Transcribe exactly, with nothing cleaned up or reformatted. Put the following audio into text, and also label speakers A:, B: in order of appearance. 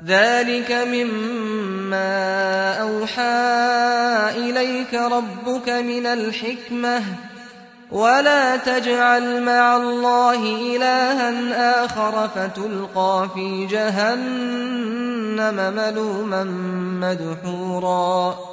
A: ذلك مما أوحى إليك ربك من الحكمة ولا تجعل مع الله إلها آخر فتلقى في جهنم ملوما مدحورا